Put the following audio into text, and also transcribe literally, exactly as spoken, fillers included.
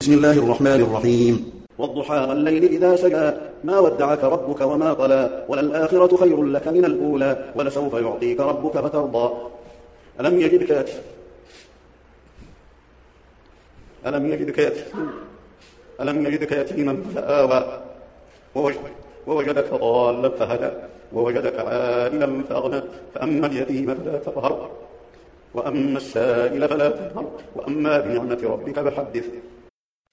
بسم الله الرحمن الرحيم. والضحى والليل إذا سجى ما ودعك ربك وما قلى وللآخرة خير لك من الأولى ولسوف يعطيك ربك فترضى ألم يجدك ألم يجدك ألم يجدك يتيما فآوى ووجدك ضالا فهدى ووجدك عائلا فأغنى فأما اليتيم فلا تقهر وأما السائل فلا تنهر وأما بنعمة ربك فحدث